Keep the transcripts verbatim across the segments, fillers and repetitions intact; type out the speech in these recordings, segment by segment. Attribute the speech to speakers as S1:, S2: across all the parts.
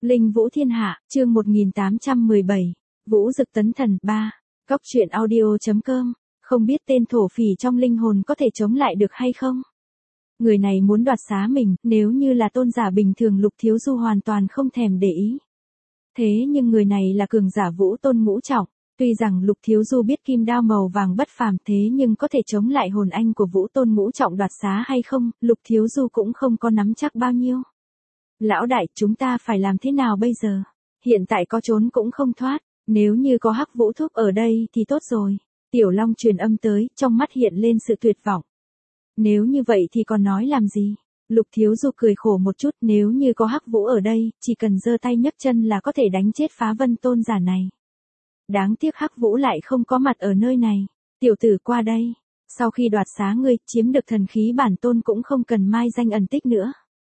S1: Linh Vũ Thiên Hạ, chương một nghìn tám trăm mười bảy, Vũ Dực Tấn Thần ba, Cóc truyện audio.com, không biết tên thổ phỉ trong linh hồn có thể chống lại được hay không? Người này muốn đoạt xá mình, nếu như là tôn giả bình thường Lục Thiếu Du hoàn toàn không thèm để ý. Thế nhưng người này là cường giả Vũ Tôn ngũ trọng, tuy rằng Lục Thiếu Du biết kim đao màu vàng bất phàm thế nhưng có thể chống lại hồn anh của Vũ Tôn ngũ trọng đoạt xá hay không, Lục Thiếu Du cũng không có nắm chắc bao nhiêu. Lão đại, chúng ta phải làm thế nào bây giờ? Hiện tại có trốn cũng không thoát, nếu như có Hắc Vũ Thúc ở đây thì tốt rồi. Tiểu Long truyền âm tới, trong mắt hiện lên sự tuyệt vọng. Nếu như vậy thì còn nói làm gì? Lục Thiếu Du cười khổ một chút, nếu như có Hắc Vũ ở đây, chỉ cần giơ tay nhấc chân là có thể đánh chết Phá Vân tôn giả này. Đáng tiếc Hắc Vũ lại không có mặt ở nơi này. Tiểu tử qua đây. Sau khi đoạt xá ngươi, chiếm được thần khí bản tôn cũng không cần mai danh ẩn tích nữa.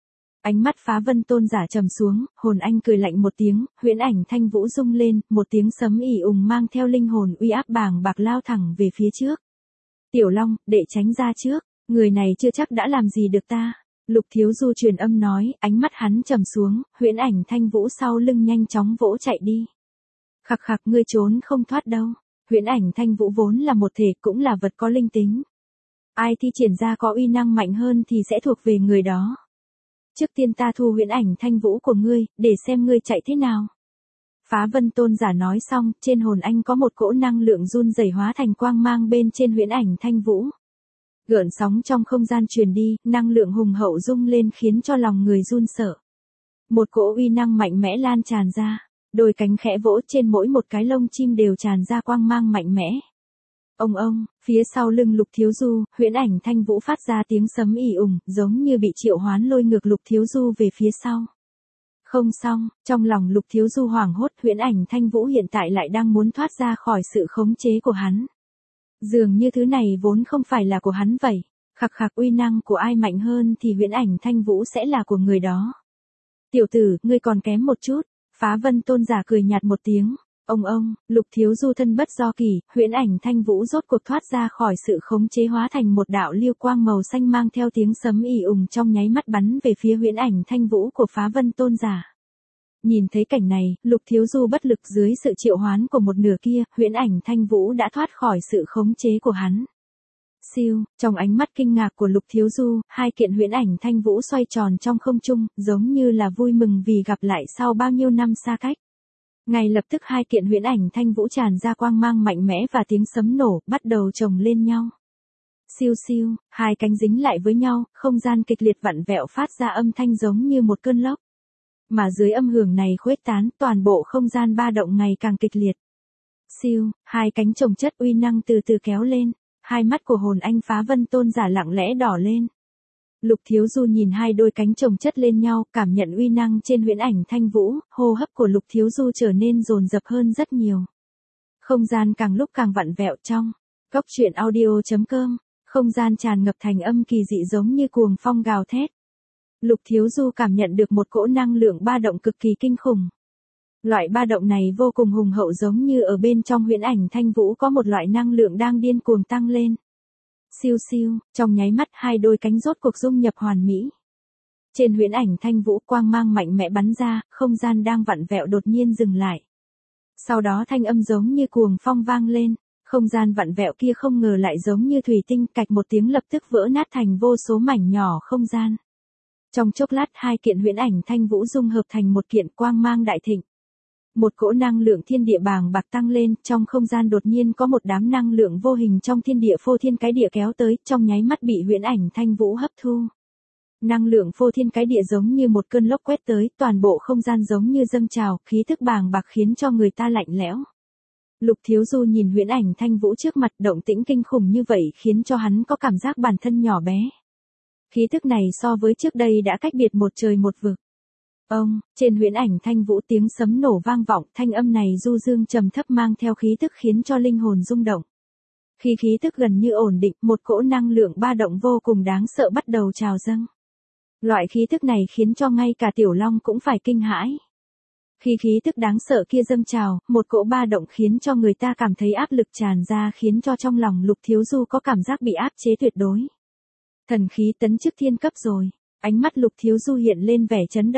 S1: Ánh mắt Phá Vân tôn giả trầm xuống, hồn anh cười lạnh một tiếng, huyễn ảnh thanh vũ rung lên, một tiếng sấm ỉ ùng mang theo linh hồn uy áp bàng bạc lao thẳng về phía trước. Tiểu Long, đệ tránh ra trước, người này chưa chắc đã làm gì được ta. Lục Thiếu Du truyền âm nói, ánh mắt hắn trầm xuống, huyễn ảnh thanh vũ sau lưng nhanh chóng vỗ chạy đi. Khặc khặc, ngươi trốn không thoát đâu. Huyễn ảnh thanh vũ vốn là một thể, cũng là vật có linh tính. Ai thi triển ra có uy năng mạnh hơn thì sẽ thuộc về người đó. Trước tiên ta thu huyễn ảnh thanh vũ của ngươi, để xem ngươi chạy thế nào. Phá Vân tôn giả nói xong, trên hồn anh có một cỗ năng lượng run rẩy hóa thành quang mang bên trên huyễn ảnh thanh vũ. Gợn sóng trong không gian truyền đi, năng lượng hùng hậu rung lên khiến cho lòng người run sợ. Một cỗ uy năng mạnh mẽ lan tràn ra, đôi cánh khẽ vỗ trên mỗi một cái lông chim đều tràn ra quang mang mạnh mẽ. Ông ông, phía sau lưng Lục Thiếu Du, huyễn ảnh thanh vũ phát ra tiếng sấm ỉ ùng, giống như bị triệu hoán lôi ngược Lục Thiếu Du về phía sau. Không xong, trong lòng Lục Thiếu Du hoảng hốt, huyễn ảnh thanh vũ hiện tại lại đang muốn thoát ra khỏi sự khống chế của hắn. Dường như thứ này vốn không phải là của hắn vậy. Khặc khặc, uy năng của ai mạnh hơn thì huyễn ảnh thanh vũ sẽ là của người đó. Tiểu tử, ngươi còn kém một chút. Phá Vân tôn giả cười nhạt một tiếng. Ông ông, Lục Thiếu Du thân bất do kỳ, huyễn ảnh thanh vũ rốt cuộc thoát ra khỏi sự khống chế hóa thành một đạo liêu quang màu xanh mang theo tiếng sấm ỉ ùng trong nháy mắt bắn về phía huyễn ảnh thanh vũ của Phá Vân tôn giả. Nhìn thấy cảnh này, Lục Thiếu Du bất lực dưới sự triệu hoán của một nửa kia, huyễn ảnh thanh vũ đã thoát khỏi sự khống chế của hắn. Siêu, trong ánh mắt kinh ngạc của Lục Thiếu Du, hai kiện huyễn ảnh thanh vũ xoay tròn trong không trung, giống như là vui mừng vì gặp lại sau bao nhiêu năm xa cách. Ngay lập tức hai kiện huyễn ảnh thanh vũ tràn ra quang mang mạnh mẽ và tiếng sấm nổ, bắt đầu chồng lên nhau. Siêu siêu, hai cánh dính lại với nhau, không gian kịch liệt vặn vẹo phát ra âm thanh giống như một cơn lốc. Mà dưới âm hưởng này khuếch tán, toàn bộ không gian ba động ngày càng kịch liệt. Siêu, hai cánh chồng chất uy năng từ từ kéo lên, hai mắt của hồn anh Phá Vân tôn giả lặng lẽ đỏ lên. Lục Thiếu Du nhìn hai đôi cánh chồng chất lên nhau, cảm nhận uy năng trên huyễn ảnh thanh vũ, hô hấp của Lục Thiếu Du trở nên dồn dập hơn rất nhiều. Không gian càng lúc càng vặn vẹo trong. Cóc truyện audio.com, không gian tràn ngập thành âm kỳ dị giống như cuồng phong gào thét. Lục Thiếu Du cảm nhận được một cỗ năng lượng ba động cực kỳ kinh khủng. Loại ba động này vô cùng hùng hậu giống như ở bên trong huyễn ảnh thanh vũ có một loại năng lượng đang điên cuồng tăng lên. Siêu siêu, trong nháy mắt hai đôi cánh rốt cuộc dung nhập hoàn mỹ. Trên huyễn ảnh thanh vũ quang mang mạnh mẽ bắn ra, không gian đang vặn vẹo đột nhiên dừng lại. Sau đó thanh âm giống như cuồng phong vang lên, không gian vặn vẹo kia không ngờ lại giống như thủy tinh, cạch một tiếng lập tức vỡ nát thành vô số mảnh nhỏ không gian. Trong chốc lát hai kiện huyễn ảnh thanh vũ dung hợp thành một kiện quang mang đại thịnh. Một cỗ năng lượng thiên địa bàng bạc tăng lên, trong không gian đột nhiên có một đám năng lượng vô hình trong thiên địa phô thiên cái địa kéo tới, trong nháy mắt bị huyễn ảnh thanh vũ hấp thu. Năng lượng phô thiên cái địa giống như một cơn lốc quét tới, toàn bộ không gian giống như dâng trào, khí thức bàng bạc khiến cho người ta lạnh lẽo. Lục Thiếu Du nhìn huyễn ảnh thanh vũ trước mặt, động tĩnh kinh khủng như vậy khiến cho hắn có cảm giác bản thân nhỏ bé. Khí thức này so với trước đây đã cách biệt một trời một vực. Ông, trên huyễn ảnh thanh vũ tiếng sấm nổ vang vọng, thanh âm này du dương trầm thấp mang theo khí tức khiến cho linh hồn rung động. Khi khí tức gần như ổn định, một cỗ năng lượng ba động vô cùng đáng sợ bắt đầu trào dâng. Loại khí tức này khiến cho ngay cả Tiểu Long cũng phải kinh hãi. Khi khí tức đáng sợ kia dâng trào, một cỗ ba động khiến cho người ta cảm thấy áp lực tràn ra khiến cho trong lòng Lục Thiếu Du có cảm giác bị áp chế tuyệt đối. Thần khí tấn chức thiên cấp rồi, ánh mắt Lục Thiếu Du hiện lên vẻ chấn động.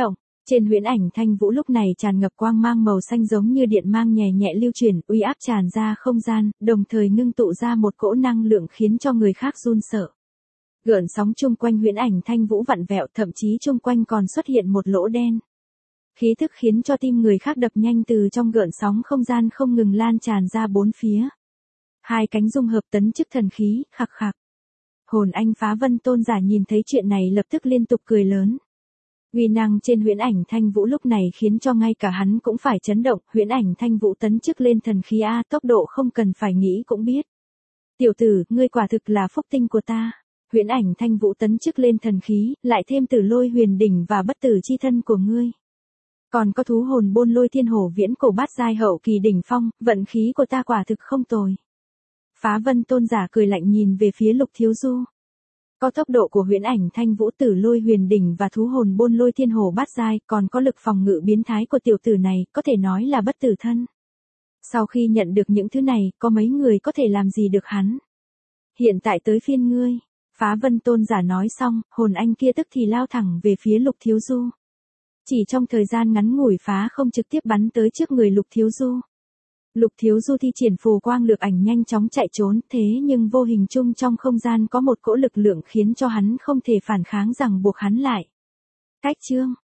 S1: Trên huyễn ảnh thanh vũ lúc này tràn ngập quang mang màu xanh giống như điện mang nhẹ nhẹ lưu chuyển, uy áp tràn ra không gian, đồng thời ngưng tụ ra một cỗ năng lượng khiến cho người khác run sợ. Gợn sóng chung quanh huyễn ảnh thanh vũ vặn vẹo, thậm chí chung quanh còn xuất hiện một lỗ đen. Khí thức khiến cho tim người khác đập nhanh từ trong gợn sóng không gian không ngừng lan tràn ra bốn phía. Hai cánh dung hợp tấn chức thần khí, khạc khạc. Hồn anh Phá Vân Tôn giả nhìn thấy chuyện này lập tức liên tục cười lớn. Uy năng trên huyễn ảnh thanh vũ lúc này khiến cho ngay cả hắn cũng phải chấn động, huyễn ảnh thanh vũ tấn chức lên thần khí A, tốc độ không cần phải nghĩ cũng biết. Tiểu tử, ngươi quả thực là phúc tinh của ta. Huyễn ảnh thanh vũ tấn chức lên thần khí, lại thêm Tử Lôi Huyền đỉnh và bất tử chi thân của ngươi. Còn có thú hồn Bôn Lôi Thiên Hổ viễn cổ bát giai hậu kỳ đỉnh phong, vận khí của ta quả thực không tồi. Phá Vân Tôn giả cười lạnh nhìn về phía Lục Thiếu Du. Có tốc độ của huyễn ảnh thanh vũ, Tử Lôi Huyền đỉnh và thú hồn Bôn Lôi Thiên Hổ bát giai, còn có lực phòng ngự biến thái của tiểu tử này, có thể nói là bất tử thân. Sau khi nhận được những thứ này, có mấy người có thể làm gì được hắn. Hiện tại tới phiên ngươi. Phá Vân Tôn giả nói xong, hồn anh kia tức thì lao thẳng về phía Lục Thiếu Du. Chỉ trong thời gian ngắn ngủi phá không trực tiếp bắn tới trước người Lục Thiếu Du. Lục Thiếu Du thi triển phù quang lược ảnh nhanh chóng chạy trốn, thế nhưng vô hình chung trong không gian có một cỗ lực lượng khiến cho hắn không thể phản kháng, rằng buộc hắn lại. Cách chương